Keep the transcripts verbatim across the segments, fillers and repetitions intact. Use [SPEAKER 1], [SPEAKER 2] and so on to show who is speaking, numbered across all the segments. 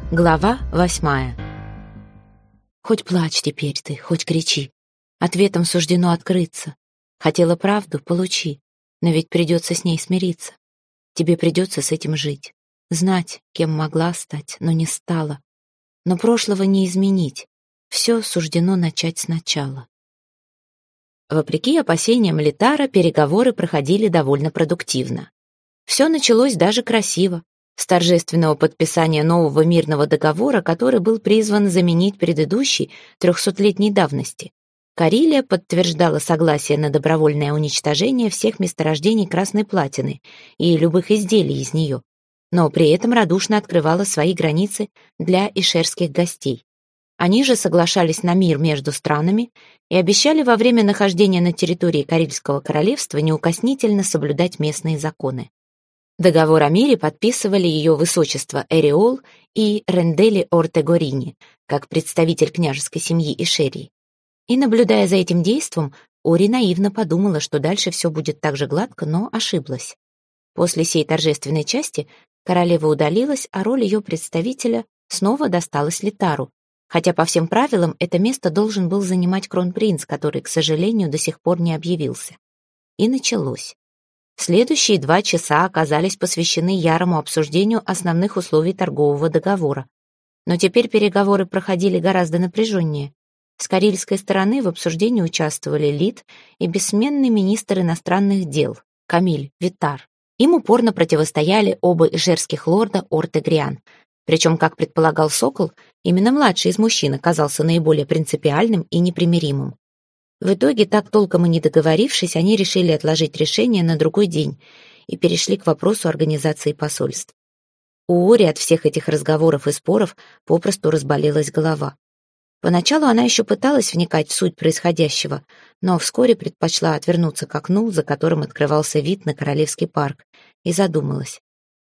[SPEAKER 1] Глава восьмая. Хоть плачь теперь ты, хоть кричи. Ответом суждено открыться. Хотела правду — получи. Но ведь придется с ней смириться. Тебе придется с этим жить. Знать, кем могла стать, но не стала. Но прошлого не изменить. Все суждено начать сначала. Вопреки опасениям Литара, переговоры проходили довольно продуктивно. Все началось даже красиво. С торжественного подписания нового мирного договора, который был призван заменить предыдущий трехсотлетней давности. Карелия подтверждала согласие на добровольное уничтожение всех месторождений красной платины и любых изделий из нее, но при этом радушно открывала свои границы для ишерских гостей. Они же соглашались на мир между странами и обещали во время нахождения на территории Карельского королевства неукоснительно соблюдать местные законы. Договор о мире подписывали ее высочество Эриол и Рендели Ортегорини, как представитель княжеской семьи Ишерии. И, наблюдая за этим действом, Ори наивно подумала, что дальше все будет так же гладко, но ошиблась. После сей торжественной части королева удалилась, а роль ее представителя снова досталась Литару, хотя по всем правилам это место должен был занимать кронпринц, который, к сожалению, до сих пор не объявился. И началось. Следующие два часа оказались посвящены ярому обсуждению основных условий торгового договора. Но теперь переговоры проходили гораздо напряженнее. С карельской стороны в обсуждении участвовали Лит и бессменный министр иностранных дел Камиль Витар. Им упорно противостояли оба ишерских лорда Орт и Гриан. Причем, как предполагал Сокол, именно младший из мужчин оказался наиболее принципиальным и непримиримым. В итоге, так толком и не договорившись, они решили отложить решение на другой день и перешли к вопросу организации посольств. У Ори от всех этих разговоров и споров попросту разболелась голова. Поначалу она еще пыталась вникать в суть происходящего, но вскоре предпочла отвернуться к окну, за которым открывался вид на Королевский парк, и задумалась.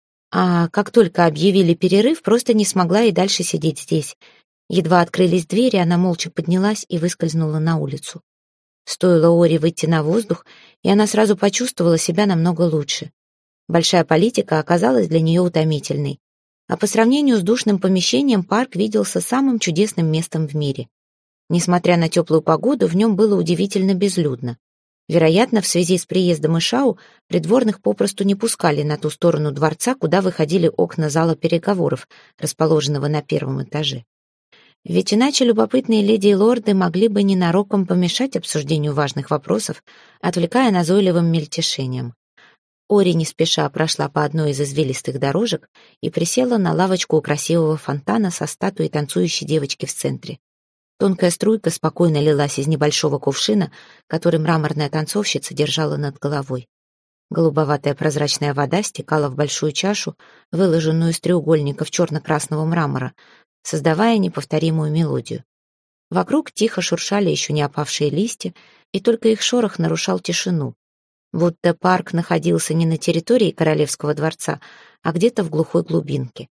[SPEAKER 1] А как только объявили перерыв, просто не смогла и дальше сидеть здесь. Едва открылись двери, она молча поднялась и выскользнула на улицу. Стоило Ори выйти на воздух, и она сразу почувствовала себя намного лучше. Большая политика оказалась для нее утомительной, а по сравнению с душным помещением парк виделся самым чудесным местом в мире. Несмотря на теплую погоду, в нем было удивительно безлюдно. Вероятно, в связи с приездом Ишау придворных попросту не пускали на ту сторону дворца, куда выходили окна зала переговоров, расположенного на первом этаже. Ведь иначе любопытные леди и лорды могли бы ненароком помешать обсуждению важных вопросов, отвлекая назойливым мельтешением. Ори не спеша прошла по одной из извилистых дорожек и присела на лавочку у красивого фонтана со статуей танцующей девочки в центре. Тонкая струйка спокойно лилась из небольшого кувшина, который мраморная танцовщица держала над головой. Голубоватая прозрачная вода стекала в большую чашу, выложенную из треугольников черно-красного мрамора, создавая неповторимую мелодию. Вокруг тихо шуршали еще не опавшие листья, и только их шорох нарушал тишину, будто парк находился не на территории королевского дворца, а где-то в глухой глубинке.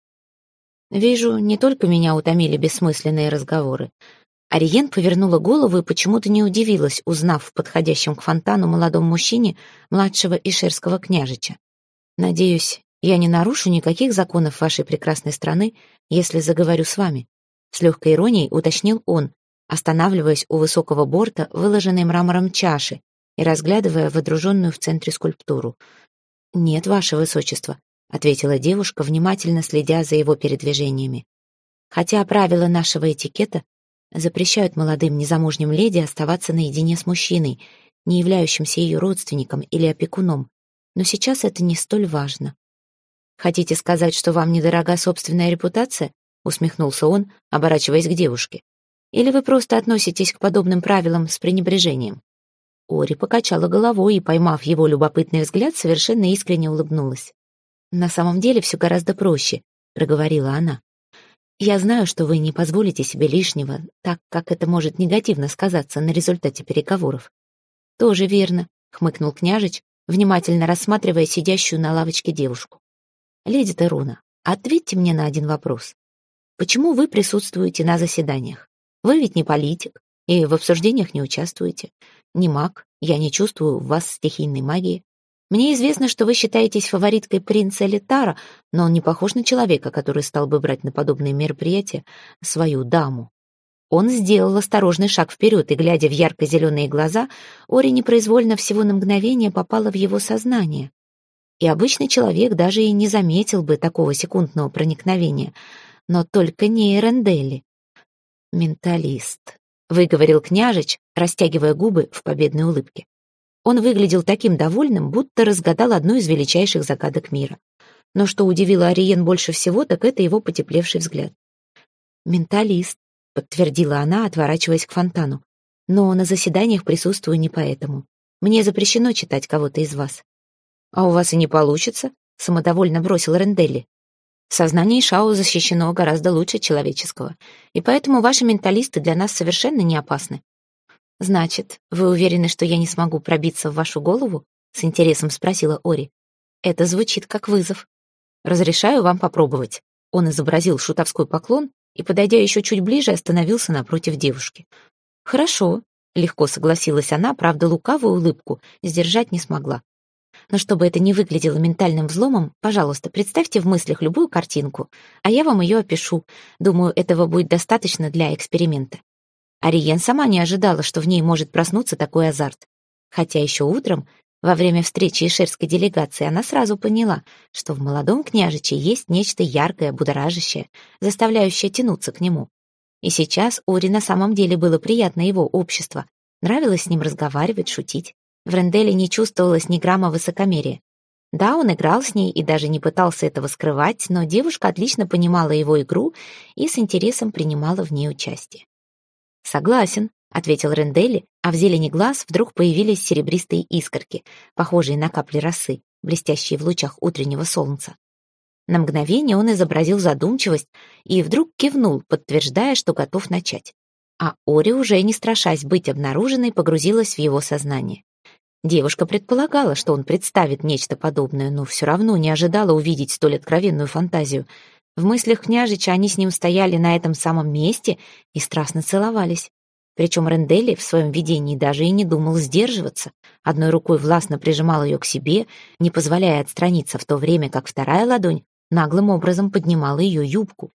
[SPEAKER 1] Вижу, не только меня утомили бессмысленные разговоры. Ариен повернула голову и почему-то не удивилась, узнав в подходящем к фонтану молодом мужчине младшего ишерского княжича. «Надеюсь, я не нарушу никаких законов вашей прекрасной страны, если заговорю с вами», — с легкой иронией уточнил он, останавливаясь у высокого борта, выложенной мрамором чаши, и разглядывая водруженную в центре скульптуру. «Нет, ваше высочество», — ответила девушка, внимательно следя за его передвижениями. «Хотя правила нашего этикета запрещают молодым незамужним леди оставаться наедине с мужчиной, не являющимся ее родственником или опекуном, но сейчас это не столь важно». «Хотите сказать, что вам недорога собственная репутация?» — усмехнулся он, оборачиваясь к девушке. «Или вы просто относитесь к подобным правилам с пренебрежением?» Ори покачала головой и, поймав его любопытный взгляд, совершенно искренне улыбнулась. «На самом деле все гораздо проще», — проговорила она. «Я знаю, что вы не позволите себе лишнего, так как это может негативно сказаться на результате переговоров». «Тоже верно», — хмыкнул княжич, внимательно рассматривая сидящую на лавочке девушку. «Леди Теруна, ответьте мне на один вопрос. Почему вы присутствуете на заседаниях? Вы ведь не политик и в обсуждениях не участвуете. Не маг, я не чувствую в вас стихийной магии. Мне известно, что вы считаетесь фавориткой принца Элитара, но он не похож на человека, который стал бы брать на подобные мероприятия свою даму». Он сделал осторожный шаг вперед, и, глядя в ярко-зеленые глаза, Ори непроизвольно всего на мгновение попала в его сознание. И обычный человек даже и не заметил бы такого секундного проникновения, но только не Эренделли. «Менталист», — выговорил княжич, растягивая губы в победной улыбке. Он выглядел таким довольным, будто разгадал одну из величайших загадок мира. Но что удивило Ариен больше всего, так это его потеплевший взгляд. «Менталист», — подтвердила она, отворачиваясь к фонтану. «Но на заседаниях присутствую не поэтому. Мне запрещено читать кого-то из вас». «А у вас и не получится», — самодовольно бросил Ренделли. «Сознание Шао защищено гораздо лучше человеческого, и поэтому ваши менталисты для нас совершенно не опасны». «Значит, вы уверены, что я не смогу пробиться в вашу голову?» — с интересом спросила Ори. «Это звучит как вызов». «Разрешаю вам попробовать». Он изобразил шутовской поклон и, подойдя еще чуть ближе, остановился напротив девушки. «Хорошо», — легко согласилась она, правда, лукавую улыбку сдержать не смогла. «Но чтобы это не выглядело ментальным взломом, пожалуйста, представьте в мыслях любую картинку, а я вам ее опишу. Думаю, этого будет достаточно для эксперимента». Ариен сама не ожидала, что в ней может проснуться такой азарт. Хотя еще утром, во время встречи ишерской делегации, она сразу поняла, что в молодом княжиче есть нечто яркое, будоражащее, заставляющее тянуться к нему. И сейчас Ори на самом деле было приятно его общество. Нравилось с ним разговаривать, шутить. В Ренделе не чувствовалось ни грамма высокомерия. Да, он играл с ней и даже не пытался этого скрывать, но девушка отлично понимала его игру и с интересом принимала в ней участие. «Согласен», — ответил Ренделли, а в зелени глаз вдруг появились серебристые искорки, похожие на капли росы, блестящие в лучах утреннего солнца. На мгновение он изобразил задумчивость и вдруг кивнул, подтверждая, что готов начать. А Ори, уже не страшась быть обнаруженной, погрузилась в его сознание. Девушка предполагала, что он представит нечто подобное, но все равно не ожидала увидеть столь откровенную фантазию. В мыслях княжича они с ним стояли на этом самом месте и страстно целовались. Причем Ренделли в своем видении даже и не думал сдерживаться. Одной рукой властно прижимал ее к себе, не позволяя отстраниться, в то время как вторая ладонь наглым образом поднимала ее юбку.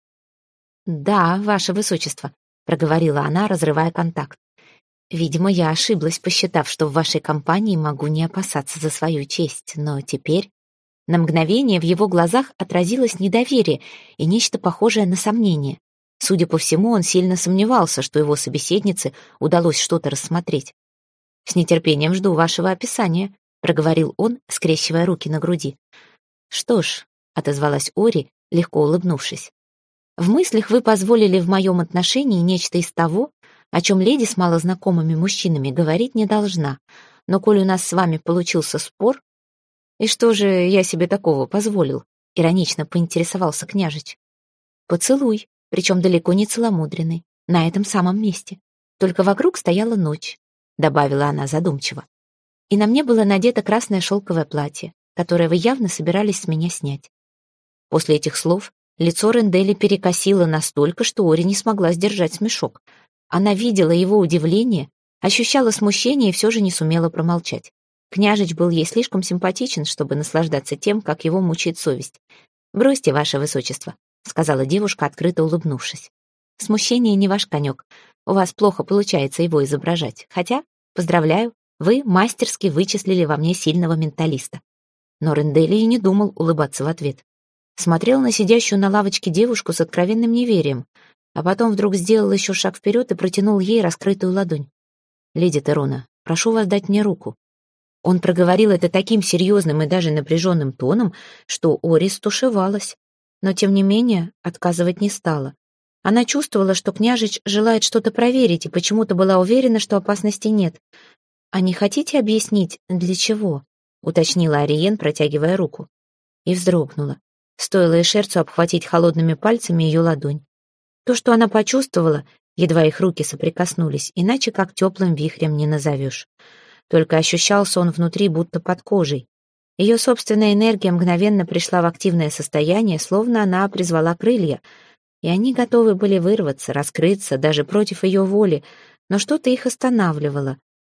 [SPEAKER 1] «Да, ваше высочество», — проговорила она, разрывая контакт. «Видимо, я ошиблась, посчитав, что в вашей компании могу не опасаться за свою честь, но теперь...» На мгновение в его глазах отразилось недоверие и нечто похожее на сомнение. Судя по всему, он сильно сомневался, что его собеседнице удалось что-то рассмотреть. «С нетерпением жду вашего описания», — проговорил он, скрещивая руки на груди. «Что ж», — отозвалась Ори, легко улыбнувшись, «в мыслях вы позволили в моем отношении нечто из того, о чем леди с малознакомыми мужчинами говорить не должна, но коль у нас с вами получился спор...» «И что же я себе такого позволил?» — иронично поинтересовался княжич. «Поцелуй, причем далеко не целомудренный, на этом самом месте. Только вокруг стояла ночь», — добавила она задумчиво. «И на мне было надето красное шелковое платье, которое вы явно собирались с меня снять». После этих слов лицо Ренделли перекосило настолько, что Ори не смогла сдержать смешок. Она видела его удивление, ощущала смущение и все же не сумела промолчать. Княжич был ей слишком симпатичен, чтобы наслаждаться тем, как его мучает совесть. «Бросьте, ваше высочество», — сказала девушка, открыто улыбнувшись. «Смущение не ваш конек. У вас плохо получается его изображать. Хотя, поздравляю, вы мастерски вычислили во мне сильного менталиста». Но Ренделли и не думал улыбаться в ответ. Смотрел на сидящую на лавочке девушку с откровенным неверием, а потом вдруг сделал еще шаг вперед и протянул ей раскрытую ладонь. «Леди Терона, прошу вас дать мне руку». Он проговорил это таким серьезным и даже напряженным тоном, что Ори стушевалась, но, тем не менее, отказывать не стала. Она чувствовала, что княжич желает что-то проверить, и почему-то была уверена, что опасности нет. «А не хотите объяснить, для чего?» — уточнила Ариен, протягивая руку. И вздрогнула. Стоило Эшерцу обхватить холодными пальцами ее ладонь. То, что она почувствовала, едва их руки соприкоснулись, иначе как теплым вихрем не назовешь. Только ощущался он внутри, будто под кожей. Ее собственная энергия мгновенно пришла в активное состояние, словно она призвала крылья, и они готовы были вырваться, раскрыться, даже против ее воли, но что-то их останавливало.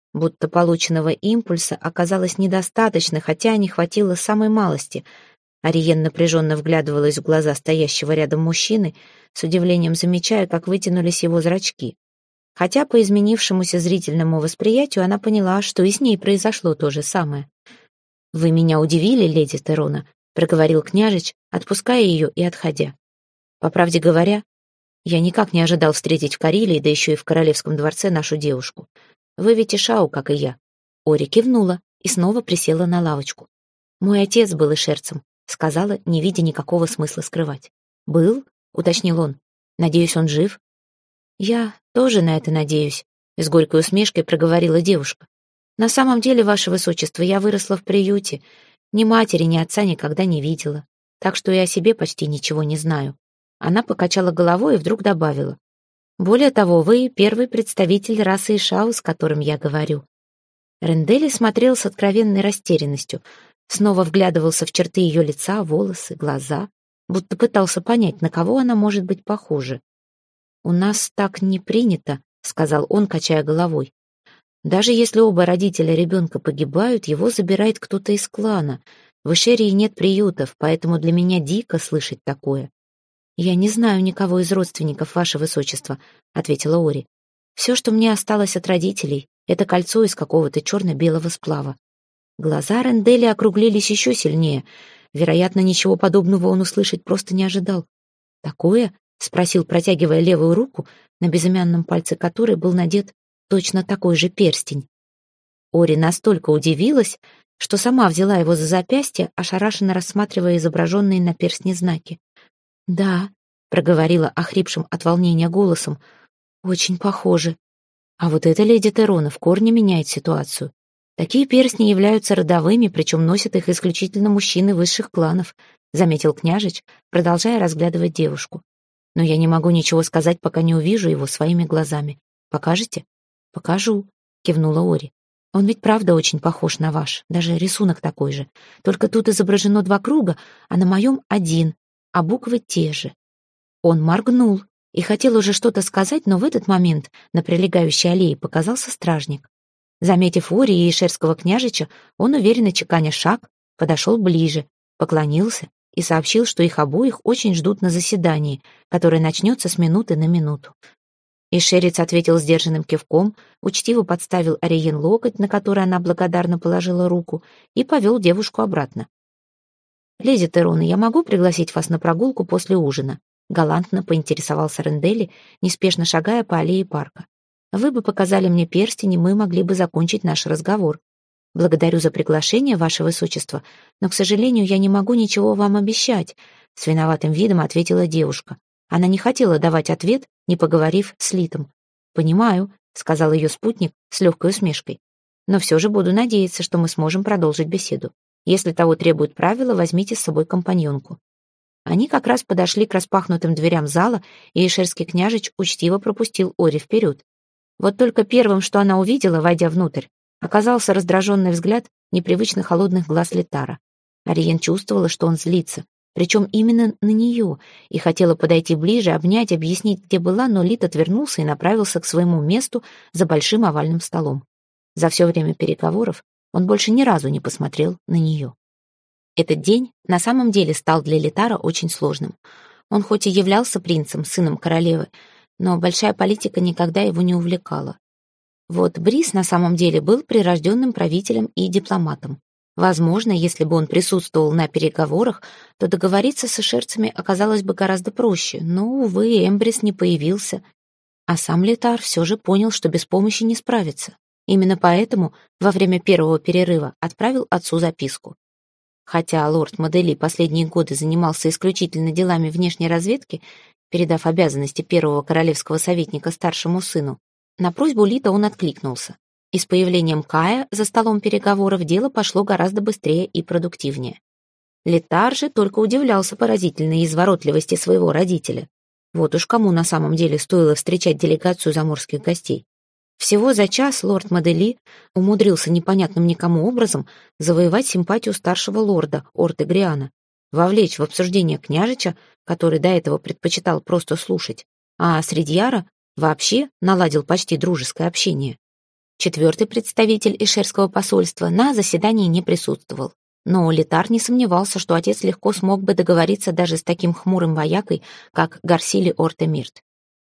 [SPEAKER 1] будто полученного импульса оказалось недостаточно, хотя не хватило самой малости. Ариен напряженно вглядывалась в глаза стоящего рядом мужчины, с удивлением замечая, как вытянулись его зрачки. Хотя по изменившемуся зрительному восприятию она поняла, что и с ней произошло то же самое. «Вы меня удивили, леди Терона», — проговорил княжич, отпуская ее и отходя. «По правде говоря, я никак не ожидал встретить в Карелии, да еще и в королевском дворце, нашу девушку. Вы ведь и Шау, как и я». Ори кивнула и снова присела на лавочку. «Мой отец был эшерцем», — сказала, не видя никакого смысла скрывать. «Был?» — уточнил он. «Надеюсь, он жив?» «Я тоже на это надеюсь», — с горькой усмешкой проговорила девушка. «На самом деле, ваше высочество, я выросла в приюте. Ни матери, ни отца никогда не видела, так что и о себе почти ничего не знаю». Она покачала головой и вдруг добавила. «Более того, вы первый представитель расы Ишау, с которым я говорю». Рендели смотрел с откровенной растерянностью, снова вглядывался в черты ее лица, волосы, глаза, будто пытался понять, на кого она может быть похожа. «У нас так не принято», — сказал он, качая головой. «Даже если оба родителя ребенка погибают, его забирает кто-то из клана. В Эшерии нет приютов, поэтому для меня дико слышать такое». «Я не знаю никого из родственников, ваше высочество», — ответила Ори. «Все, что мне осталось от родителей, это кольцо из какого-то черно-белого сплава». Глаза Рендели округлились еще сильнее. Вероятно, ничего подобного он услышать просто не ожидал. «Такое?» — спросил, протягивая левую руку, на безымянном пальце которой был надет точно такой же перстень. Ори настолько удивилась, что сама взяла его за запястье, ошарашенно рассматривая изображенные на перстне знаки. «Да», — проговорила охрипшим от волнения голосом, — «очень похоже. А вот эта леди Терона в корне меняет ситуацию. Такие перстни являются родовыми, причем носят их исключительно мужчины высших кланов», — заметил княжич, продолжая разглядывать девушку. «Но я не могу ничего сказать, пока не увижу его своими глазами. Покажете?» «Покажу», — кивнула Ори. «Он ведь правда очень похож на ваш, даже рисунок такой же. Только тут изображено два круга, а на моем один, а буквы те же». Он моргнул и хотел уже что-то сказать, но в этот момент на прилегающей аллее показался стражник. Заметив Ори и эшерского княжича, он, уверенно чеканя шаг, подошел ближе, поклонился и сообщил, что их обоих очень ждут на заседании, которое начнется с минуты на минуту. Эшерец ответил сдержанным кивком, учтиво подставил Ариен локоть, на который она благодарно положила руку, и повел девушку обратно. «Леди Терона, я могу пригласить вас на прогулку после ужина?» Галантно поинтересовался Рендели, неспешно шагая по аллее парка. «Вы бы показали мне перстень, и мы могли бы закончить наш разговор. Благодарю за приглашение, ваше высочество, но, к сожалению, я не могу ничего вам обещать», — с виноватым видом ответила девушка. Она не хотела давать ответ, не поговорив с Литом. «Понимаю», — сказал ее спутник с легкой усмешкой. «Но все же буду надеяться, что мы сможем продолжить беседу. Если того требуют правила, возьмите с собой компаньонку». Они как раз подошли к распахнутым дверям зала, и эшерский княжич учтиво пропустил Ори вперед. Вот только первым, что она увидела, войдя внутрь, оказался раздраженный взгляд непривычно холодных глаз Литара. Ариен чувствовала, что он злится, причем именно на нее, и хотела подойти ближе, обнять, объяснить, где была, но Лит отвернулся и направился к своему месту за большим овальным столом. За все время переговоров он больше ни разу не посмотрел на нее. Этот день на самом деле стал для Литара очень сложным. Он хоть и являлся принцем, сыном королевы, но большая политика никогда его не увлекала. Вот Брис на самом деле был прирожденным правителем и дипломатом. Возможно, если бы он присутствовал на переговорах, то договориться с эшерцами оказалось бы гораздо проще, но, увы, Эмбрис не появился. А сам Литар все же понял, что без помощи не справится. Именно поэтому во время первого перерыва отправил отцу записку. Хотя лорд Модели последние годы занимался исключительно делами внешней разведки, передав обязанности первого королевского советника старшему сыну, на просьбу Лита он откликнулся. И с появлением Кая за столом переговоров дело пошло гораздо быстрее и продуктивнее. Литар же только удивлялся поразительной изворотливости своего родителя. Вот уж кому на самом деле стоило встречать делегацию заморских гостей. Всего за час лорд Модели умудрился непонятным никому образом завоевать симпатию старшего лорда Орты Гриана, вовлечь в обсуждение княжича, который до этого предпочитал просто слушать, а с Ридьяра вообще наладил почти дружеское общение. Четвертый представитель Ишерского посольства на заседании не присутствовал. Но Летар не сомневался, что отец легко смог бы договориться даже с таким хмурым воякой, как Гарсили Ортемирт.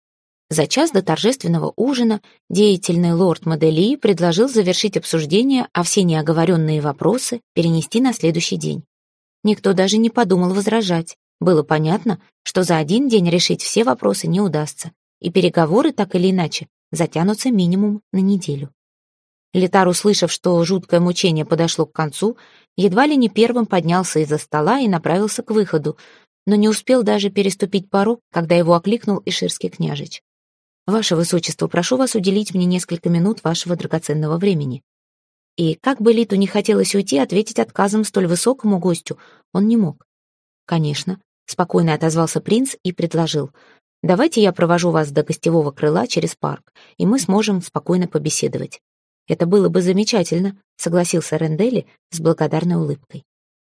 [SPEAKER 1] За час до торжественного ужина деятельный лорд Модели предложил завершить обсуждение, а все неоговоренные вопросы перенести на следующий день. Никто даже не подумал возражать. Было понятно, что за один день решить все вопросы не удастся, и переговоры, так или иначе, затянутся минимум на неделю. Летар, услышав, что жуткое мучение подошло к концу, едва ли не первым поднялся из-за стола и направился к выходу, но не успел даже переступить порог, когда его окликнул Иширский княжич. «Ваше Высочество, прошу вас уделить мне несколько минут вашего драгоценного времени». И как бы Литу не хотелось уйти, ответить отказом столь высокому гостю он не мог. «Конечно», — спокойно отозвался принц и предложил. «Давайте я провожу вас до гостевого крыла через парк, и мы сможем спокойно побеседовать». «Это было бы замечательно», — согласился Рендели с благодарной улыбкой.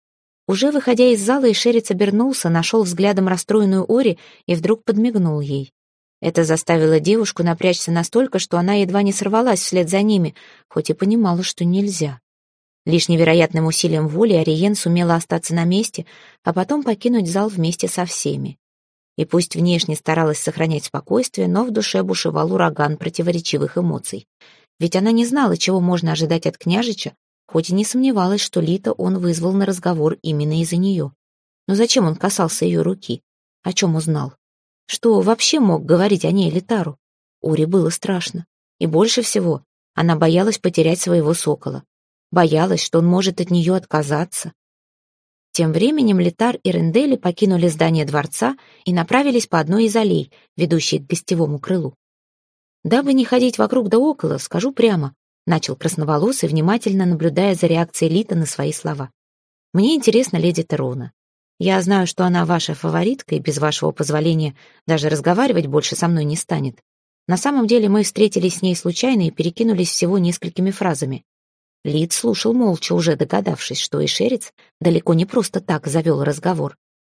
[SPEAKER 1] Уже выходя из зала, Ишерец обернулся, нашел взглядом расстроенную Ори и вдруг подмигнул ей. Это заставило девушку напрячься настолько, что она едва не сорвалась вслед за ними, хоть и понимала, что нельзя. Лишь невероятным усилием воли Ариен сумела остаться на месте, а потом покинуть зал вместе со всеми. И пусть внешне старалась сохранять спокойствие, но в душе бушевал ураган противоречивых эмоций. Ведь она не знала, чего можно ожидать от княжича, хоть и не сомневалась, что Лита он вызвал на разговор именно из-за нее. Но зачем он касался ее руки? О чем узнал? Что вообще мог говорить о ней Литару? Уре было страшно. И больше всего она боялась потерять своего сокола. Боялась, что он может от нее отказаться. Тем временем Литар и Рендели покинули здание дворца и направились по одной из аллей, ведущей к гостевому крылу. «Дабы не ходить вокруг да около, скажу прямо», — начал красноволосый, внимательно наблюдая за реакцией Лита на свои слова. «Мне интересна леди Терона. Я знаю, что она ваша фаворитка, и без вашего позволения даже разговаривать больше со мной не станет. На самом деле мы встретились с ней случайно и перекинулись всего несколькими фразами». Лит слушал молча, уже догадавшись, что Ишерец далеко не просто так завел разговор.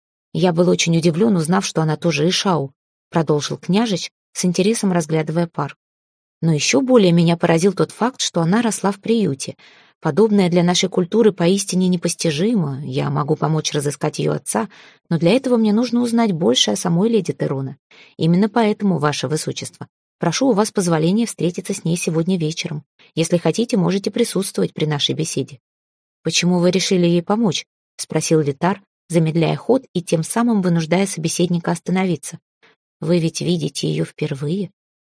[SPEAKER 1] «Я был очень удивлен, узнав, что она тоже Ишау», — продолжил княжич, с интересом разглядывая парк. «Но еще более меня поразил тот факт, что она росла в приюте. Подобное для нашей культуры поистине непостижимо. Я могу помочь разыскать ее отца, но для этого мне нужно узнать больше о самой леди Терона. Именно поэтому, ваше высочество, прошу у вас позволения встретиться с ней сегодня вечером. Если хотите, можете присутствовать при нашей беседе». «Почему вы решили ей помочь?» — спросил Литар, замедляя ход и тем самым вынуждая собеседника остановиться. «Вы ведь видите ее впервые?»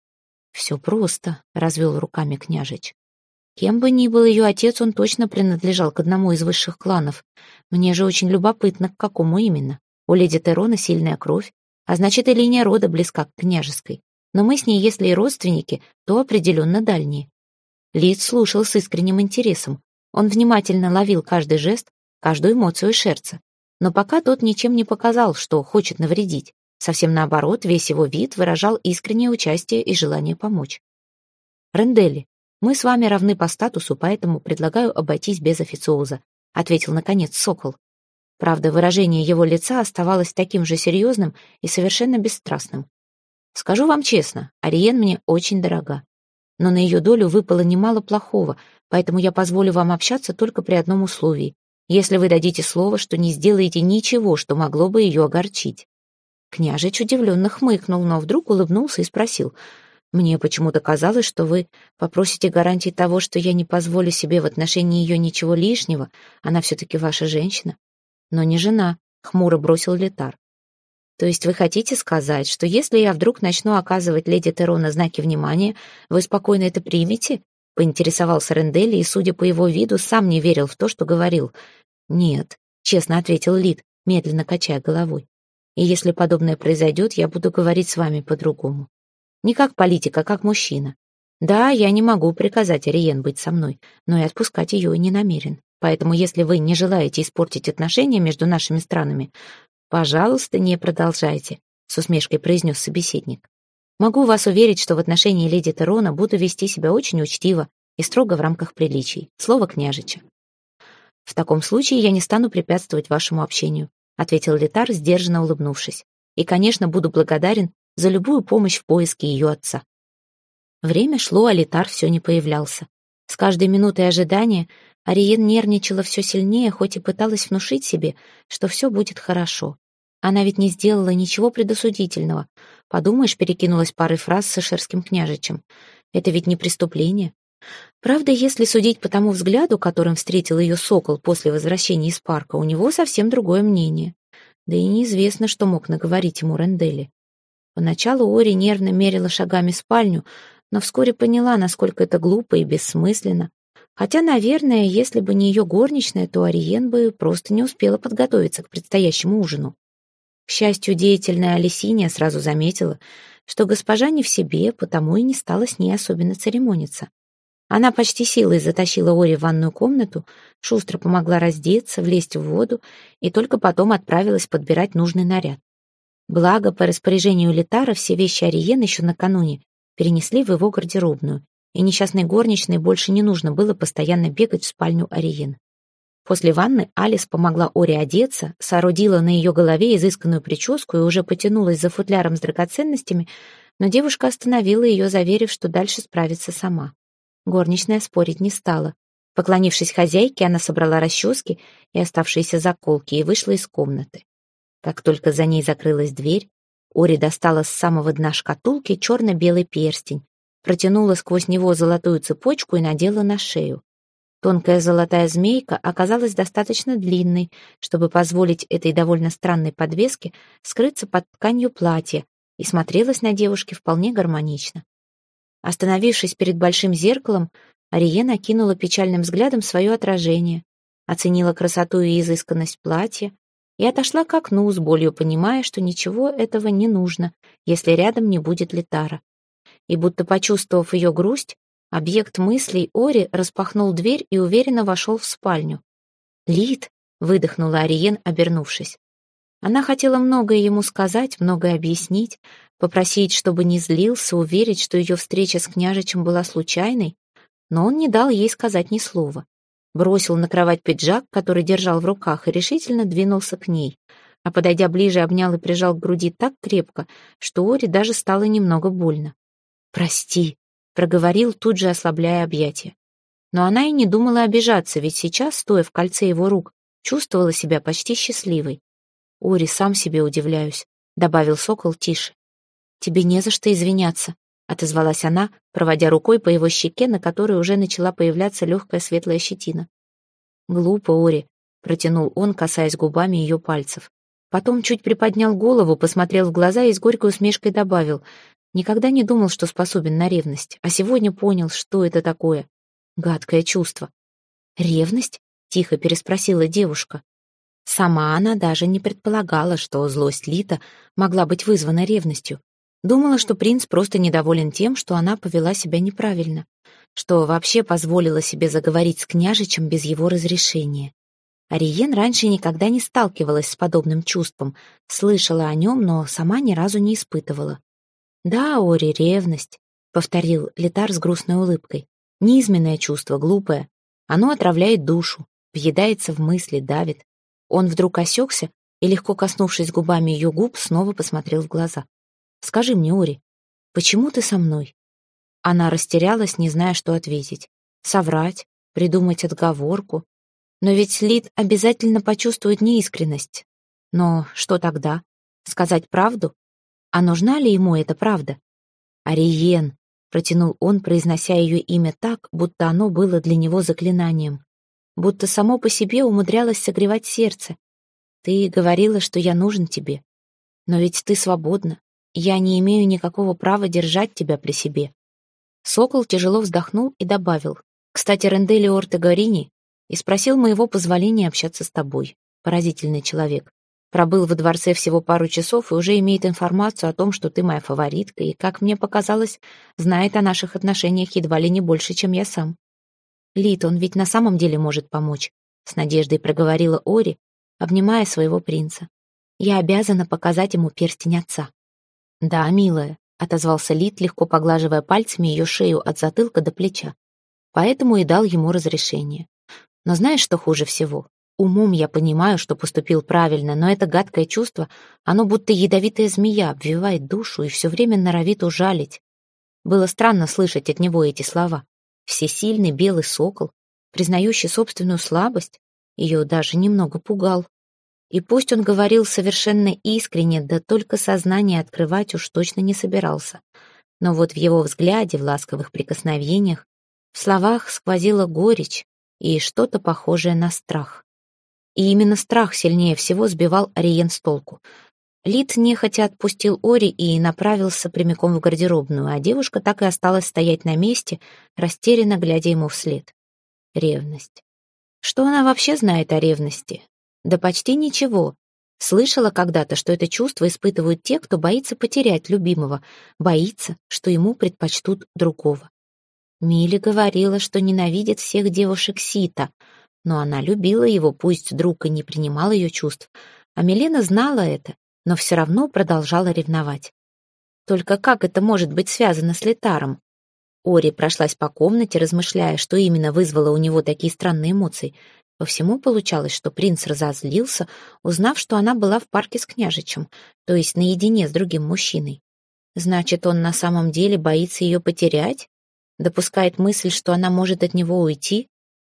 [SPEAKER 1] «Все просто», — развел руками княжич. «Кем бы ни был ее отец, он точно принадлежал к одному из высших кланов. Мне же очень любопытно, к какому именно. У леди Терона сильная кровь, а значит, и линия рода близка к княжеской. Но мы с ней, если и родственники, то определенно дальние». Лид слушал с искренним интересом. Он внимательно ловил каждый жест, каждую эмоцию Шерца. Но пока тот ничем не показал, что хочет навредить. Совсем наоборот, весь его вид выражал искреннее участие и желание помочь. «Рендели, мы с вами равны по статусу, поэтому предлагаю обойтись без официоза», ответил, наконец, Сокол. Правда, выражение его лица оставалось таким же серьезным и совершенно бесстрастным. «Скажу вам честно, Ариен мне очень дорога. Но на ее долю выпало немало плохого, поэтому я позволю вам общаться только при одном условии, если вы дадите слово, что не сделаете ничего, что могло бы ее огорчить». Княжич удивленно хмыкнул, но вдруг улыбнулся и спросил: «Мне почему-то казалось, что вы попросите гарантии того, что я не позволю себе в отношении ее ничего лишнего, она все-таки ваша женщина». «Но не жена», — хмуро бросил Летар. «То есть вы хотите сказать, что если я вдруг начну оказывать леди Терона знаки внимания, вы спокойно это примете?» — поинтересовался Рендели и, судя по его виду, сам не верил в то, что говорил. «Нет», — честно ответил Лид, медленно качая головой. «И если подобное произойдет, я буду говорить с вами по-другому. Не как политик, а как мужчина. Да, я не могу приказать Ариен быть со мной, но и отпускать ее не намерен. Поэтому, если вы не желаете испортить отношения между нашими странами, пожалуйста, не продолжайте», — с усмешкой произнес собеседник. «Могу вас уверить, что в отношении леди Терона буду вести себя очень учтиво и строго в рамках приличий. Слово княжича». «В таком случае я не стану препятствовать вашему общению», — ответил Летар, сдержанно улыбнувшись. «И, конечно, буду благодарен за любую помощь в поиске ее отца». Время шло, а Литар все не появлялся. С каждой минутой ожидания Ариен нервничала все сильнее, хоть и пыталась внушить себе, что все будет хорошо. Она ведь не сделала ничего предосудительного. Подумаешь, перекинулась парой фраз с Эшерским княжичем. Это ведь не преступление. Правда, если судить по тому взгляду, которым встретил ее сокол после возвращения из парка, у него совсем другое мнение. Да и неизвестно, что мог наговорить ему Рендели. Поначалу Ори нервно мерила шагами спальню, но вскоре поняла, насколько это глупо и бессмысленно. Хотя, наверное, если бы не ее горничная, то Ариен бы просто не успела подготовиться к предстоящему ужину. К счастью, деятельная Алисиния сразу заметила, что госпожа не в себе, потому и не стала с ней особенно церемониться. Она почти силой затащила Ори в ванную комнату, шустро помогла раздеться, влезть в воду и только потом отправилась подбирать нужный наряд. Благо, по распоряжению Литара все вещи Ариен еще накануне перенесли в его гардеробную, и несчастной горничной больше не нужно было постоянно бегать в спальню Ариен. После ванны Алис помогла Ори одеться, соорудила на ее голове изысканную прическу и уже потянулась за футляром с драгоценностями, но девушка остановила ее, заверив, что дальше справится сама. Горничная спорить не стала. Поклонившись хозяйке, она собрала расчески и оставшиеся заколки и вышла из комнаты. Как только за ней закрылась дверь, Ори достала с самого дна шкатулки черно-белый перстень, протянула сквозь него золотую цепочку и надела на шею. Тонкая золотая змейка оказалась достаточно длинной, чтобы позволить этой довольно странной подвеске скрыться под тканью платья, и смотрелась на девушке вполне гармонично. Остановившись перед большим зеркалом, Ариен окинула печальным взглядом свое отражение, оценила красоту и изысканность платья и отошла к окну с болью, понимая, что ничего этого не нужно, если рядом не будет Литара. И будто почувствовав ее грусть, объект мыслей Ори распахнул дверь и уверенно вошел в спальню. «Лит!» — выдохнула Ариен, обернувшись. Она хотела многое ему сказать, многое объяснить, попросить, чтобы не злился, уверить, что ее встреча с княжичем была случайной, но он не дал ей сказать ни слова. Бросил на кровать пиджак, который держал в руках, и решительно двинулся к ней, а, подойдя ближе, обнял и прижал к груди так крепко, что Ори даже стало немного больно. «Прости», — проговорил, тут же ослабляя объятия. Но она и не думала обижаться, ведь сейчас, стоя в кольце его рук, чувствовала себя почти счастливой. «Ори, сам себе удивляюсь», — добавил сокол тише. «Тебе не за что извиняться», — отозвалась она, проводя рукой по его щеке, на которой уже начала появляться легкая светлая щетина. «Глупо, Ори», — протянул он, касаясь губами ее пальцев. Потом чуть приподнял голову, посмотрел в глаза и с горькой усмешкой добавил: «Никогда не думал, что способен на ревность, а сегодня понял, что это такое. Гадкое чувство». «Ревность?» — тихо переспросила девушка. Сама она даже не предполагала, что злость Лита могла быть вызвана ревностью. Думала, что принц просто недоволен тем, что она повела себя неправильно, что вообще позволила себе заговорить с княжичем без его разрешения. Ариен раньше никогда не сталкивалась с подобным чувством, слышала о нем, но сама ни разу не испытывала. «Да, Ори, ревность», — повторил Литар с грустной улыбкой. «Низменное чувство, глупое. Оно отравляет душу, въедается в мысли, давит». Он вдруг осекся и, легко коснувшись губами ее губ, снова посмотрел в глаза. «Скажи мне, Ори, почему ты со мной?» Она растерялась, не зная, что ответить. Соврать, придумать отговорку. Но ведь Лит обязательно почувствует неискренность. Но что тогда? Сказать правду? А нужна ли ему эта правда? «Ариен», — протянул он, произнося ее имя так, будто оно было для него заклинанием. Будто само по себе умудрялось согревать сердце. «Ты говорила, что я нужен тебе. Но ведь ты свободна. Я не имею никакого права держать тебя при себе». Сокол тяжело вздохнул и добавил: «Кстати, Рендели Ортегарини и спросил моего позволения общаться с тобой. Поразительный человек. Пробыл во дворце всего пару часов и уже имеет информацию о том, что ты моя фаворитка, и, как мне показалось, знает о наших отношениях едва ли не больше, чем я сам. Лит, он ведь на самом деле может помочь», — с надеждой проговорила Ори, обнимая своего принца. «Я обязана показать ему перстень отца». «Да, милая», — отозвался Лит, легко поглаживая пальцами ее шею от затылка до плеча. «Поэтому и дал ему разрешение. Но знаешь, что хуже всего? Умом я понимаю, что поступил правильно, но это гадкое чувство, оно будто ядовитая змея, обвивает душу и все время норовит ужалить. Было странно слышать от него эти слова. Всесильный белый сокол, признающий собственную слабость, ее даже немного пугал. И пусть он говорил совершенно искренне, да только сознание открывать уж точно не собирался. Но вот в его взгляде, в ласковых прикосновениях, в словах сквозила горечь и что-то похожее на страх. И именно страх сильнее всего сбивал Ариен с толку. Лид нехотя отпустил Ори и направился прямиком в гардеробную, а девушка так и осталась стоять на месте, растерянно глядя ему вслед. Ревность. Что она вообще знает о ревности? Да почти ничего. Слышала когда-то, что это чувство испытывают те, кто боится потерять любимого, боится, что ему предпочтут другого. Милли говорила, что ненавидит всех девушек Сита, но она любила его, пусть друг и не принимал ее чувств. А Милена знала это, но все равно продолжала ревновать. Только как это может быть связано с Летаром? Ори прошлась по комнате, размышляя, что именно вызвало у него такие странные эмоции. По всему получалось, что принц разозлился, узнав, что она была в парке с княжичем, то есть наедине с другим мужчиной. Значит, он на самом деле боится ее потерять? Допускает мысль, что она может от него уйти?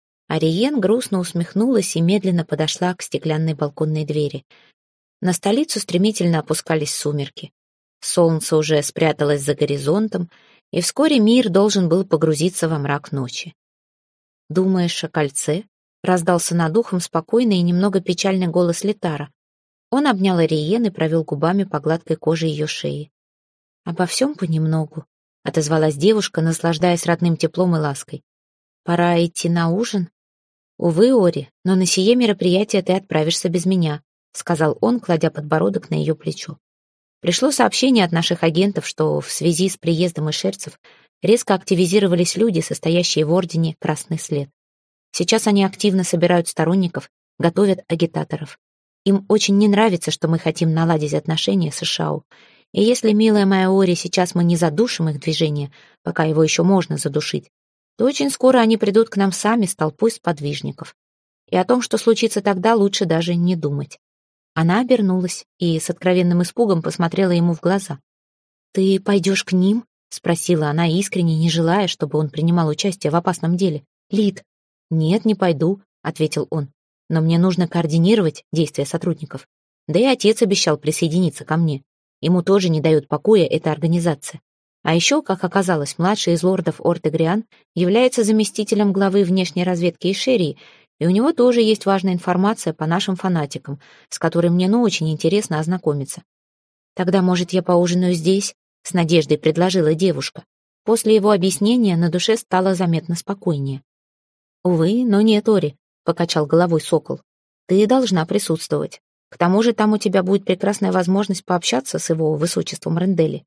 [SPEAKER 1] Ариен грустно усмехнулась и медленно подошла к стеклянной балконной двери. На столицу стремительно опускались сумерки. Солнце уже спряталось за горизонтом, и вскоре мир должен был погрузиться во мрак ночи. «Думаешь о кольце?» — раздался над ухом спокойный и немного печальный голос Летара. Он обнял Ариен и провел губами по гладкой коже ее шеи. «Обо всем понемногу», — отозвалась девушка, наслаждаясь родным теплом и лаской. «Пора идти на ужин?» «Увы, Ори, но на сие мероприятие ты отправишься без меня», — сказал он, кладя подбородок на ее плечо. Пришло сообщение от наших агентов, что в связи с приездом ишерцев резко активизировались люди, состоящие в Ордене «Красный след». Сейчас они активно собирают сторонников, готовят агитаторов. Им очень не нравится, что мы хотим наладить отношения с Ишау. И если, милая моя Ори, сейчас мы не задушим их движение, пока его еще можно задушить, то очень скоро они придут к нам сами с толпой сподвижников. И о том, что случится тогда, лучше даже не думать. Она обернулась и с откровенным испугом посмотрела ему в глаза. «Ты пойдешь к ним?» — спросила она, искренне не желая, чтобы он принимал участие в опасном деле. «Лид». «Нет, не пойду», — ответил он. «Но мне нужно координировать действия сотрудников. Да и отец обещал присоединиться ко мне. Ему тоже не дает покоя эта организация. А еще, как оказалось, младший из лордов Ортегриан является заместителем главы внешней разведки Ишерии, и у него тоже есть важная информация по нашим фанатикам, с которой мне ну очень интересно ознакомиться. Тогда, может, я поужинаю здесь?» — с надеждой предложила девушка. После его объяснения на душе стало заметно спокойнее. «Увы, но нет, Ори», — покачал головой сокол. «Ты должна присутствовать. К тому же там у тебя будет прекрасная возможность пообщаться с его высочеством Рендели».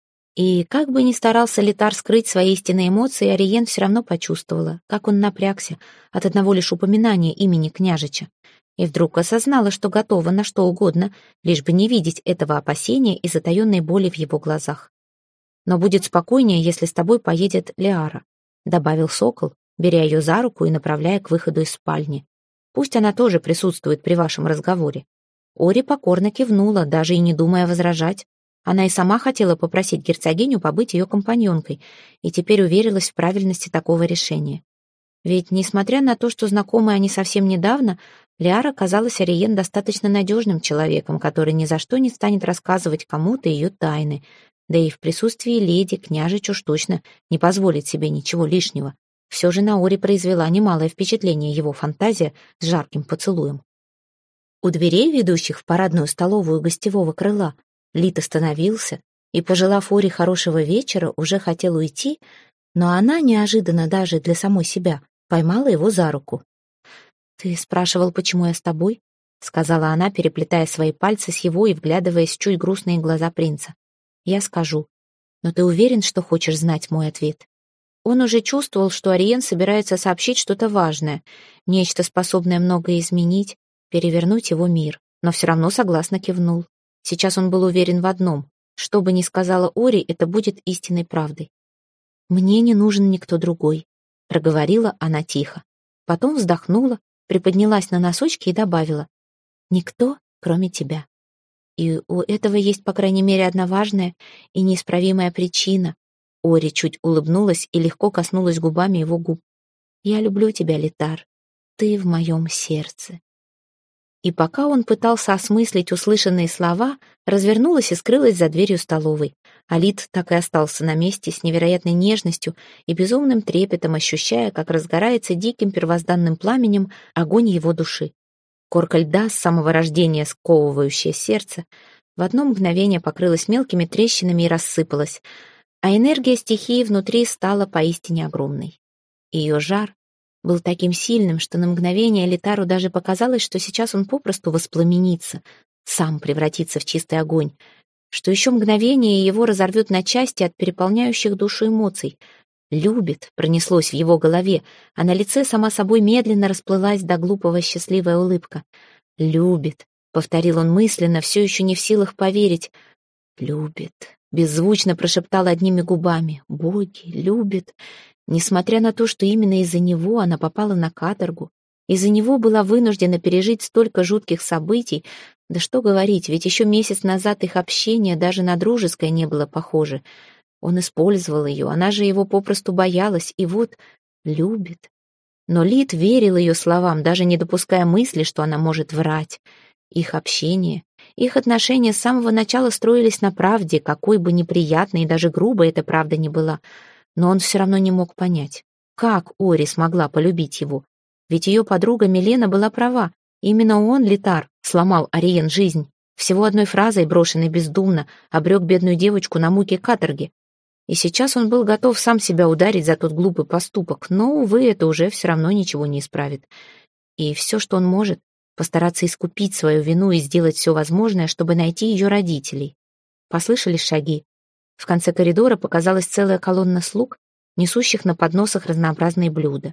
[SPEAKER 1] И как бы ни старался Летар скрыть свои истинные эмоции, Ариен все равно почувствовала, как он напрягся от одного лишь упоминания имени княжича, и вдруг осознала, что готова на что угодно, лишь бы не видеть этого опасения и затаенной боли в его глазах. «Но будет спокойнее, если с тобой поедет Леара», — добавил сокол, беря ее за руку и направляя к выходу из спальни. «Пусть она тоже присутствует при вашем разговоре». Ори покорно кивнула, даже и не думая возражать. Она и сама хотела попросить герцогиню побыть ее компаньонкой, и теперь уверилась в правильности такого решения. Ведь, несмотря на то, что знакомы они совсем недавно, Лиара казалась Ариен достаточно надежным человеком, который ни за что не станет рассказывать кому-то ее тайны, да и в присутствии леди княжич уж точно не позволит себе ничего лишнего. Все же на Ори произвела немалое впечатление его фантазия с жарким поцелуем. У дверей, ведущих в парадную столовую гостевого крыла, Лид остановился и, пожелав Ори хорошего вечера, уже хотел уйти, но она, неожиданно даже для самой себя, поймала его за руку. «Ты спрашивал, почему я с тобой?» — сказала она, переплетая свои пальцы с его и вглядываясь в чуть грустные глаза принца. «Я скажу. Но ты уверен, что хочешь знать мой ответ?» Он уже чувствовал, что Ариен собирается сообщить что-то важное, нечто, способное многое изменить, перевернуть его мир, но все равно согласно кивнул. Сейчас он был уверен в одном: что бы ни сказала Ори, это будет истинной правдой. «Мне не нужен никто другой», — проговорила она тихо. Потом вздохнула, приподнялась на носочки и добавила: «Никто, кроме тебя. И у этого есть, по крайней мере, одна важная и неисправимая причина. Ори чуть улыбнулась и легко коснулась губами его губ. «Я люблю тебя, Литар. Ты в моем сердце». И пока он пытался осмыслить услышанные слова, развернулась и скрылась за дверью столовой. Алит так и остался на месте с невероятной нежностью и безумным трепетом, ощущая, как разгорается диким первозданным пламенем огонь его души. Корка льда, с самого рождения сковывающее сердце, в одно мгновение покрылась мелкими трещинами и рассыпалась, а энергия стихии внутри стала поистине огромной. Ее жар был таким сильным, что на мгновение Литару даже показалось, что сейчас он попросту воспламенится, сам превратится в чистый огонь, что еще мгновение его разорвет на части от переполняющих душу эмоций. «Любит» пронеслось в его голове, а на лице сама собой медленно расплылась до глупого счастливая улыбка. «Любит», — повторил он мысленно, все еще не в силах поверить. «Любит», — беззвучно прошептал одними губами. «Боги, любит». Несмотря на то, что именно из-за него она попала на каторгу, из-за него была вынуждена пережить столько жутких событий, да что говорить, ведь еще месяц назад их общение даже на дружеское не было похоже. Он использовал ее, она же его попросту боялась, и вот любит. Но Лит верил ее словам, даже не допуская мысли, что она может врать. Их общение, их отношения с самого начала строились на правде, какой бы неприятной и даже грубой эта правда ни была. Но он все равно не мог понять, как Ори смогла полюбить его. Ведь ее подруга Милена была права. Именно он, Литар, сломал Ариен жизнь. Всего одной фразой, брошенной бездумно, обрек бедную девочку на муки каторги. И сейчас он был готов сам себя ударить за тот глупый поступок, но, увы, это уже все равно ничего не исправит. И все, что он может, постараться искупить свою вину и сделать все возможное, чтобы найти ее родителей. Послышались шаги. В конце коридора показалась целая колонна слуг, несущих на подносах разнообразные блюда.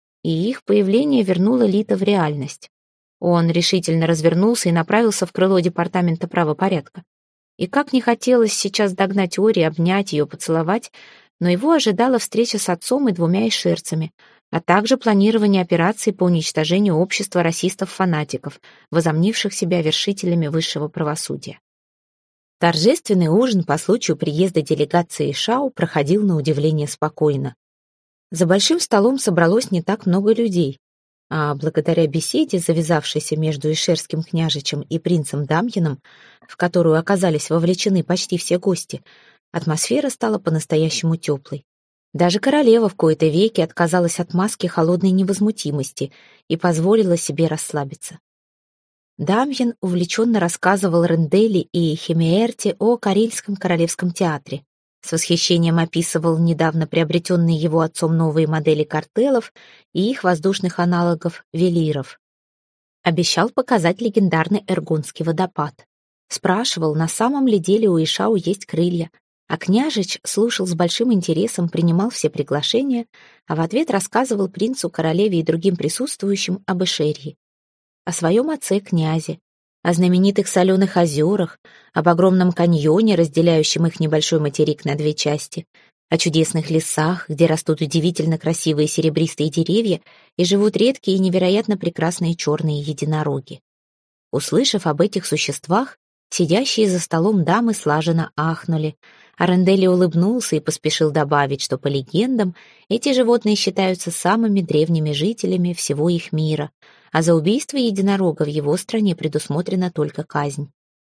[SPEAKER 1] И их появление вернуло Лита в реальность. Он решительно развернулся и направился в крыло департамента правопорядка. И как не хотелось сейчас догнать Ори, обнять ее, поцеловать, но его ожидала встреча с отцом и двумя эшерцами, а также планирование операции по уничтожению общества расистов-фанатиков, возомнивших себя вершителями высшего правосудия. Торжественный ужин по случаю приезда делегации Шау проходил на удивление спокойно. За большим столом собралось не так много людей, а благодаря беседе, завязавшейся между ишерским княжичем и принцем Дамьяном, в которую оказались вовлечены почти все гости, атмосфера стала по-настоящему теплой. Даже королева в кои-то веки отказалась от маски холодной невозмутимости и позволила себе расслабиться. Дамьян увлеченно рассказывал Ренделе и Химеэрте о Карельском королевском театре. С восхищением описывал недавно приобретенные его отцом новые модели картелов и их воздушных аналогов велиров. Обещал показать легендарный Эргонский водопад. Спрашивал, на самом ли деле у Ишау есть крылья, а княжич слушал с большим интересом, принимал все приглашения, а в ответ рассказывал принцу, королеве и другим присутствующим об Эшерии, о своем отце-князе, о знаменитых соленых озерах, об огромном каньоне, разделяющем их небольшой материк на две части, о чудесных лесах, где растут удивительно красивые серебристые деревья и живут редкие и невероятно прекрасные черные единороги. Услышав об этих существах, сидящие за столом дамы слаженно ахнули, а Ренделли улыбнулся и поспешил добавить, что по легендам эти животные считаются самыми древними жителями всего их мира, а за убийство единорога в его стране предусмотрена только казнь.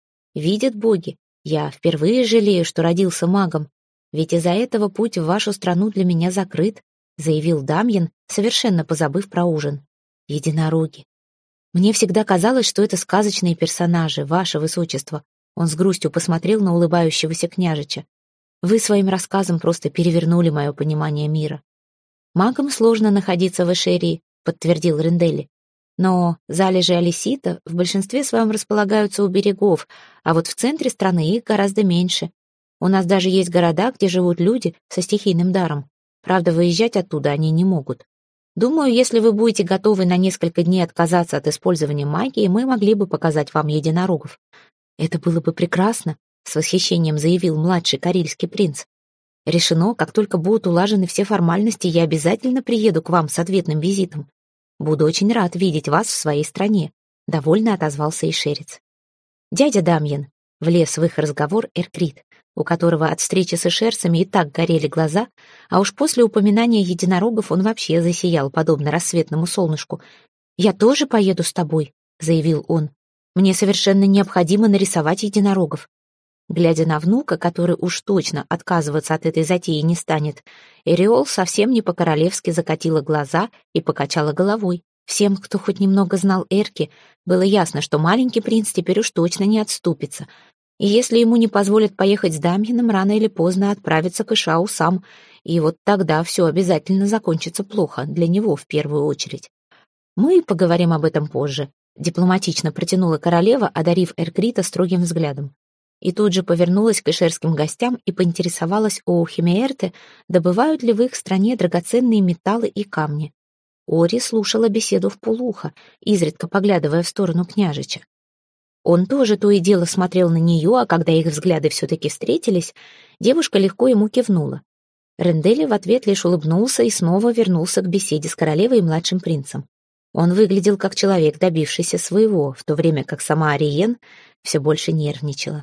[SPEAKER 1] Видят боги, я впервые жалею, что родился магом, ведь из-за этого путь в вашу страну для меня закрыт, заявил Дамьян, совершенно позабыв про ужин. Единороги. Мне всегда казалось, что это сказочные персонажи, ваше высочество. Он с грустью посмотрел на улыбающегося княжича. Вы своим рассказом просто перевернули мое понимание мира. Магам сложно находиться в Эшерии, подтвердил Ренделли. Но залежи алисита в большинстве своем располагаются у берегов, а вот в центре страны их гораздо меньше. У нас даже есть города, где живут люди со стихийным даром. Правда, выезжать оттуда они не могут. Думаю, если вы будете готовы на несколько дней отказаться от использования магии, мы могли бы показать вам единорогов. Это было бы прекрасно, с восхищением заявил младший карельский принц. Решено, как только будут улажены все формальности, я обязательно приеду к вам с ответным визитом. Буду очень рад видеть вас в своей стране, довольно отозвался ишерец. Дядя Дамьян, влез в их разговор Эркрит, у которого от встречи с эшерцами и так горели глаза, а уж после упоминания единорогов он вообще засиял, подобно рассветному солнышку. «Я тоже поеду с тобой», — заявил он. «Мне совершенно необходимо нарисовать единорогов». Глядя на внука, который уж точно отказываться от этой затеи не станет, Эриол совсем не по-королевски закатила глаза и покачала головой. Всем, кто хоть немного знал Эрки, было ясно, что маленький принц теперь уж точно не отступится. И если ему не позволят поехать с Дамьином, рано или поздно отправится к Ишау сам, и вот тогда все обязательно закончится плохо, для него в первую очередь. «Мы поговорим об этом позже», — дипломатично протянула королева, одарив Эркрита строгим взглядом. И тут же повернулась к ишерским гостям и поинтересовалась у Химеэрте, добывают ли в их стране драгоценные металлы и камни. Ори слушала беседу вполуха, изредка поглядывая в сторону княжича. Он тоже то и дело смотрел на нее, а когда их взгляды все-таки встретились, девушка легко ему кивнула. Рендели в ответ лишь улыбнулся и снова вернулся к беседе с королевой и младшим принцем. Он выглядел как человек, добившийся своего, в то время как сама Ариен все больше нервничала.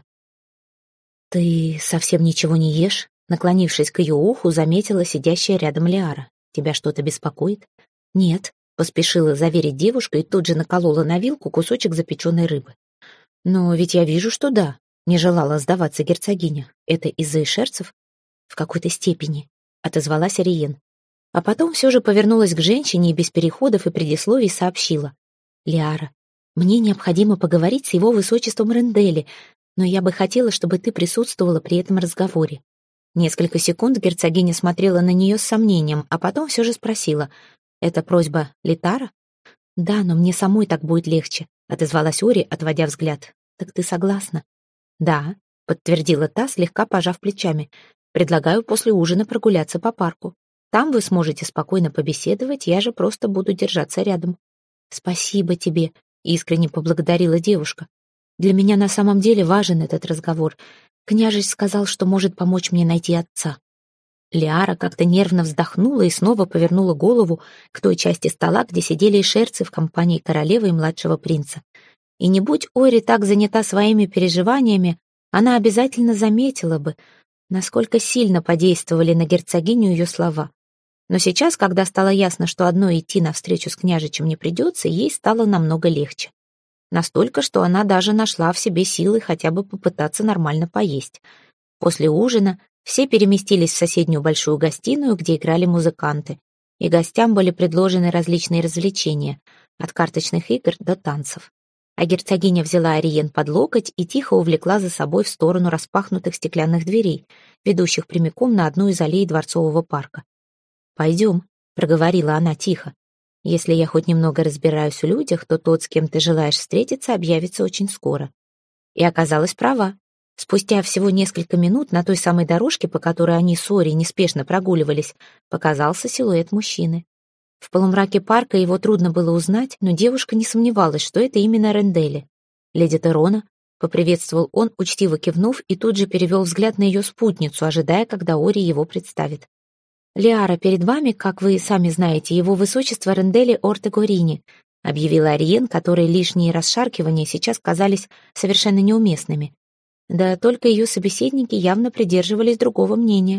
[SPEAKER 1] «Ты совсем ничего не ешь?» Наклонившись к ее уху, заметила сидящая рядом Лиара. «Тебя что-то беспокоит?» «Нет», — поспешила заверить девушка и тут же наколола на вилку кусочек запеченной рыбы. «Но ведь я вижу, что да», — не желала сдаваться герцогиня. «Это из-за ишерцев?» «В какой-то степени», — отозвалась Ариен. А потом все же повернулась к женщине и без переходов и предисловий сообщила. «Лиара, мне необходимо поговорить с его высочеством Рендели, но я бы хотела, чтобы ты присутствовала при этом разговоре». Несколько секунд герцогиня смотрела на нее с сомнением, а потом все же спросила. «Это просьба Литара?» «Да, но мне самой так будет легче», — отозвалась Ори, отводя взгляд. «Так ты согласна?» «Да», — подтвердила та, слегка пожав плечами. «Предлагаю после ужина прогуляться по парку. Там вы сможете спокойно побеседовать, я же просто буду держаться рядом». «Спасибо тебе», — искренне поблагодарила девушка. «Для меня на самом деле важен этот разговор. Княжич сказал, что может помочь мне найти отца». Лиара как-то нервно вздохнула и снова повернула голову к той части стола, где сидели эшерцы в компании королевы и младшего принца. И не будь Ори так занята своими переживаниями, она обязательно заметила бы, насколько сильно подействовали на герцогиню ее слова. Но сейчас, когда стало ясно, что одной идти навстречу с княжичем не придется, ей стало намного легче. Настолько, что она даже нашла в себе силы хотя бы попытаться нормально поесть. После ужина все переместились в соседнюю большую гостиную, где играли музыканты, и гостям были предложены различные развлечения, от карточных игр до танцев. А герцогиня взяла Ариен под локоть и тихо увлекла за собой в сторону распахнутых стеклянных дверей, ведущих прямиком на одну из аллей дворцового парка. «Пойдем», — проговорила она тихо. «Если я хоть немного разбираюсь в людях, то тот, с кем ты желаешь встретиться, объявится очень скоро». И оказалась права. Спустя всего несколько минут на той самой дорожке, по которой они с Ори неспешно прогуливались, показался силуэт мужчины. В полумраке парка его трудно было узнать, но девушка не сомневалась, что это именно Рендели. «Леди Терона», — поприветствовал он, учтиво кивнув, и тут же перевел взгляд на ее спутницу, ожидая, когда Ори его представит. «Лиара, перед вами, как вы сами знаете, его высочество Рендели Ортегорини», объявила Ариен, которой лишние расшаркивания сейчас казались совершенно неуместными. Да только ее собеседники явно придерживались другого мнения.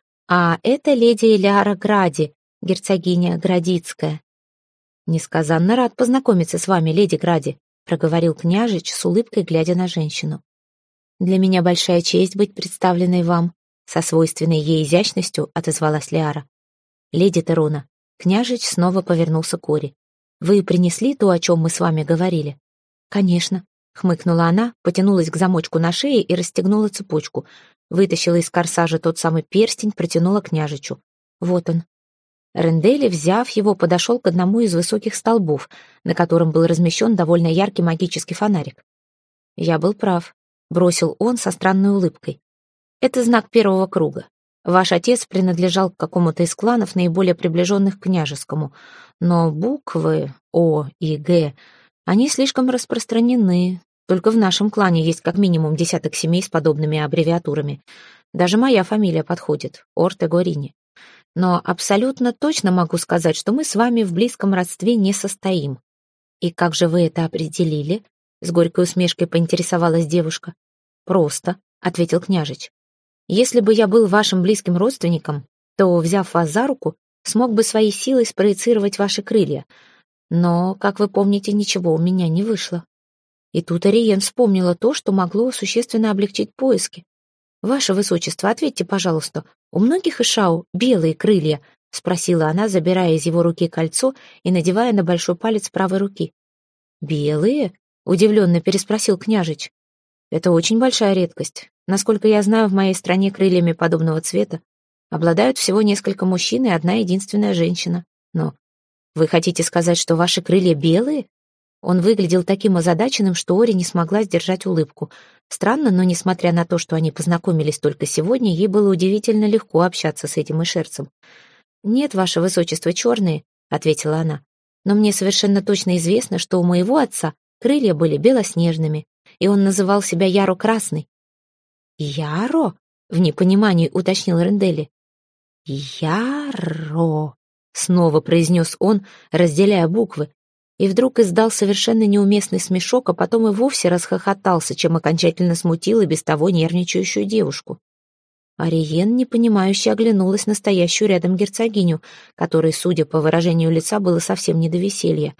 [SPEAKER 1] «А это леди Лиара Гради, герцогиня Градицкая». «Несказанно рад познакомиться с вами, леди Гради», проговорил княжич с улыбкой, глядя на женщину. «Для меня большая честь быть представленной вам», со свойственной ей изящностью отозвалась Лиара. «Леди Терона», княжич снова повернулся к Ори. «Вы принесли то, о чем мы с вами говорили?» «Конечно», — хмыкнула она, потянулась к замочку на шее и расстегнула цепочку, вытащила из корсажа тот самый перстень, протянула княжичу. «Вот он». Рендели, взяв его, подошел к одному из высоких столбов, на котором был размещен довольно яркий магический фонарик. «Я был прав», — бросил он со странной улыбкой. «Это знак первого круга. Ваш отец принадлежал к какому-то из кланов, наиболее приближенных к княжескому, но буквы О и Г, они слишком распространены. Только в нашем клане есть как минимум десяток семей с подобными аббревиатурами. Даже моя фамилия подходит — Ортегорини. Но абсолютно точно могу сказать, что мы с вами в близком родстве не состоим». «И как же вы это определили?» — с горькой усмешкой поинтересовалась девушка. «Просто», — ответил княжич. Если бы я был вашим близким родственником, то, взяв вас за руку, смог бы своей силой спроецировать ваши крылья. Но, как вы помните, ничего у меня не вышло. И тут Ариен вспомнила то, что могло существенно облегчить поиски. «Ваше высочество, ответьте, пожалуйста, у многих ишау белые крылья?» — спросила она, забирая из его руки кольцо и надевая на большой палец правой руки. «Белые?» — удивленно переспросил княжич. «Это очень большая редкость. Насколько я знаю, в моей стране крыльями подобного цвета обладают всего несколько мужчин и одна единственная женщина. Но вы хотите сказать, что ваши крылья белые?» Он выглядел таким озадаченным, что Ори не смогла сдержать улыбку. Странно, но, несмотря на то, что они познакомились только сегодня, ей было удивительно легко общаться с этим ишерцем. «Нет, ваше высочество, черные», — ответила она. «Но мне совершенно точно известно, что у моего отца крылья были белоснежными, и он называл себя Яро Красный». «Яро?» — в непонимании уточнил Ренделли. «Яро», — снова произнес он, разделяя буквы, и вдруг издал совершенно неуместный смешок, а потом и вовсе расхохотался, чем окончательно смутил и без того нервничающую девушку. Ариен, непонимающе, оглянулась на стоящую рядом герцогиню, которой, судя по выражению лица, было совсем не до веселья.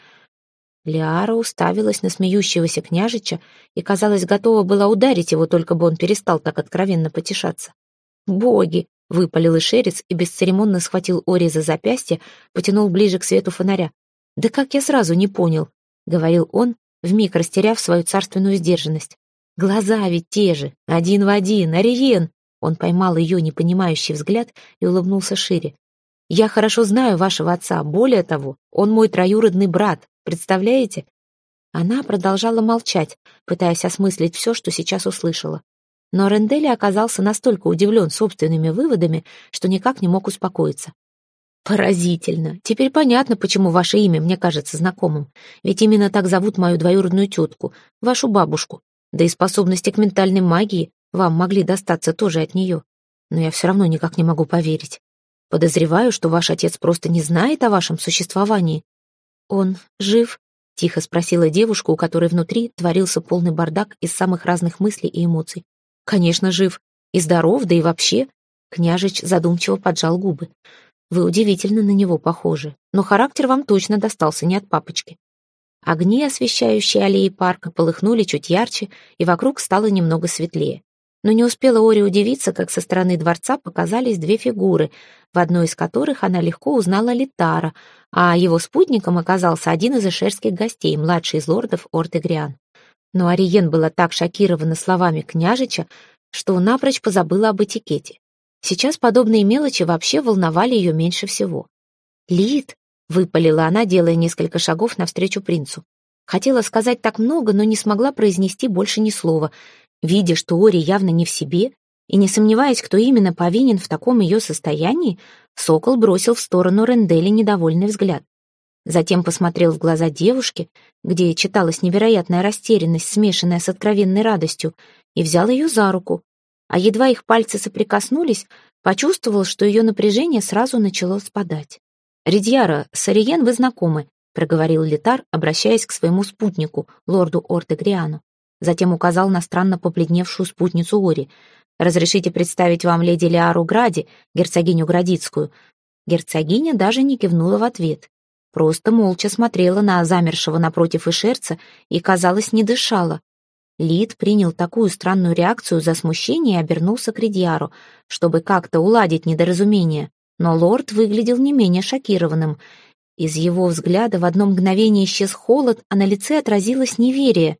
[SPEAKER 1] Лиара уставилась на смеющегося княжича и, казалось, готова была ударить его, только бы он перестал так откровенно потешаться. «Боги!» — выпалил ишерец и бесцеремонно схватил Ори за запястье, потянул ближе к свету фонаря. «Да как я сразу не понял», — говорил он, вмиг растеряв свою царственную сдержанность. «Глаза ведь те же, один в один, Ариен!» Он поймал ее непонимающий взгляд и улыбнулся шире. «Я хорошо знаю вашего отца, более того, он мой троюродный брат, представляете?» Она продолжала молчать, пытаясь осмыслить все, что сейчас услышала. Но Ренделли оказался настолько удивлен собственными выводами, что никак не мог успокоиться. «Поразительно. Теперь понятно, почему ваше имя мне кажется знакомым. Ведь именно так зовут мою двоюродную тетку, вашу бабушку. Да и способности к ментальной магии вам могли достаться тоже от нее. Но я все равно никак не могу поверить. Подозреваю, что ваш отец просто не знает о вашем существовании». «Он жив?» — тихо спросила девушка, у которой внутри творился полный бардак из самых разных мыслей и эмоций. «Конечно, жив. И здоров, да и вообще». Княжич задумчиво поджал губы. «Вы удивительно на него похожи, но характер вам точно достался не от папочки». Огни, освещающие аллеи парка, полыхнули чуть ярче, и вокруг стало немного светлее. Но не успела Ори удивиться, как со стороны дворца показались две фигуры, в одной из которых она легко узнала Литара, а его спутником оказался один из эшерских гостей, младший из лордов Орт-Эгриан. Но Ариен была так шокирована словами княжича, что напрочь позабыла об этикете. Сейчас подобные мелочи вообще волновали ее меньше всего. «Лид!» — выпалила она, делая несколько шагов навстречу принцу. Хотела сказать так много, но не смогла произнести больше ни слова. Видя, что Ори явно не в себе, и не сомневаясь, кто именно повинен в таком ее состоянии, сокол бросил в сторону Ренделли недовольный взгляд. Затем посмотрел в глаза девушки, где читалась невероятная растерянность, смешанная с откровенной радостью, и взял ее за руку. А едва их пальцы соприкоснулись, почувствовал, что ее напряжение сразу начало спадать. «Ридьяра, с Ариен вы знакомы», — проговорил Литар, обращаясь к своему спутнику, лорду Орт-Эгриану. Затем указал на странно побледневшую спутницу Ори. «Разрешите представить вам леди Лиару Гради, герцогиню Градицкую». Герцогиня даже не кивнула в ответ. Просто молча смотрела на замершего напротив ишерца и, казалось, не дышала. Лид принял такую странную реакцию за смущение и обернулся к Ридьяру, чтобы как-то уладить недоразумение, но лорд выглядел не менее шокированным. Из его взгляда в одно мгновение исчез холод, а на лице отразилось неверие.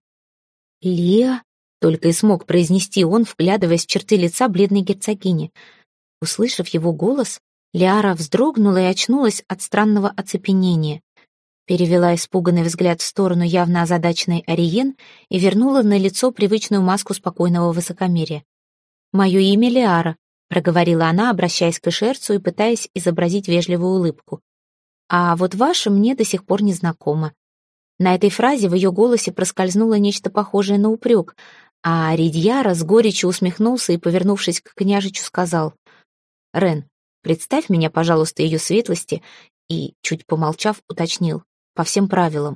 [SPEAKER 1] «Лиа?» — только и смог произнести он, вглядываясь в черты лица бледной герцогини. Услышав его голос, Лиара вздрогнула и очнулась от странного оцепенения. Перевела испуганный взгляд в сторону явно озадаченной Ариен и вернула на лицо привычную маску спокойного высокомерия. «Мое имя Лиара», — проговорила она, обращаясь к ишерцу и пытаясь изобразить вежливую улыбку. «А вот ваше мне до сих пор не знакомо». На этой фразе в ее голосе проскользнуло нечто похожее на упрек, а Ридьяра с горечью усмехнулся и, повернувшись к княжичу, сказал: «Рен, представь меня, пожалуйста, ее светлости», и, чуть помолчав, уточнил: «по всем правилам».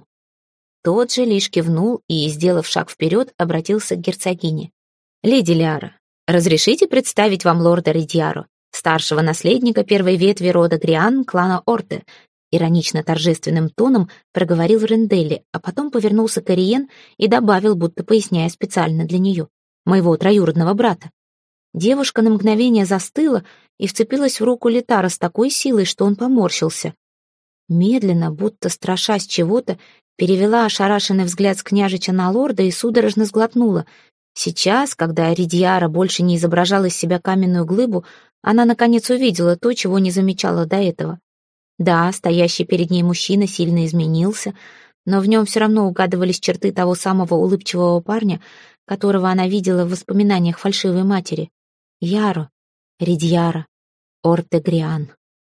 [SPEAKER 1] Тот же лишь кивнул и, сделав шаг вперед, обратился к герцогине. «Леди Лиара, Разрешите представить вам лорда Ридьяро, старшего наследника первой ветви рода Гриан, клана Орте», иронично торжественным тоном проговорил Ренделли, а потом повернулся к Ариен и добавил, будто поясняя специально для нее, моего троюродного брата. Девушка на мгновение застыла и вцепилась в руку Летара с такой силой, что он поморщился. Медленно, будто страшась чего-то, перевела ошарашенный взгляд с княжича на лорда и судорожно сглотнула. Сейчас, когда Ридьяра больше не изображала из себя каменную глыбу, она наконец увидела то, чего не замечала до этого. Да, стоящий перед ней мужчина сильно изменился, но в нем все равно угадывались черты того самого улыбчивого парня, которого она видела в воспоминаниях фальшивой матери. Яро, Ридьяра, Орте Гриан.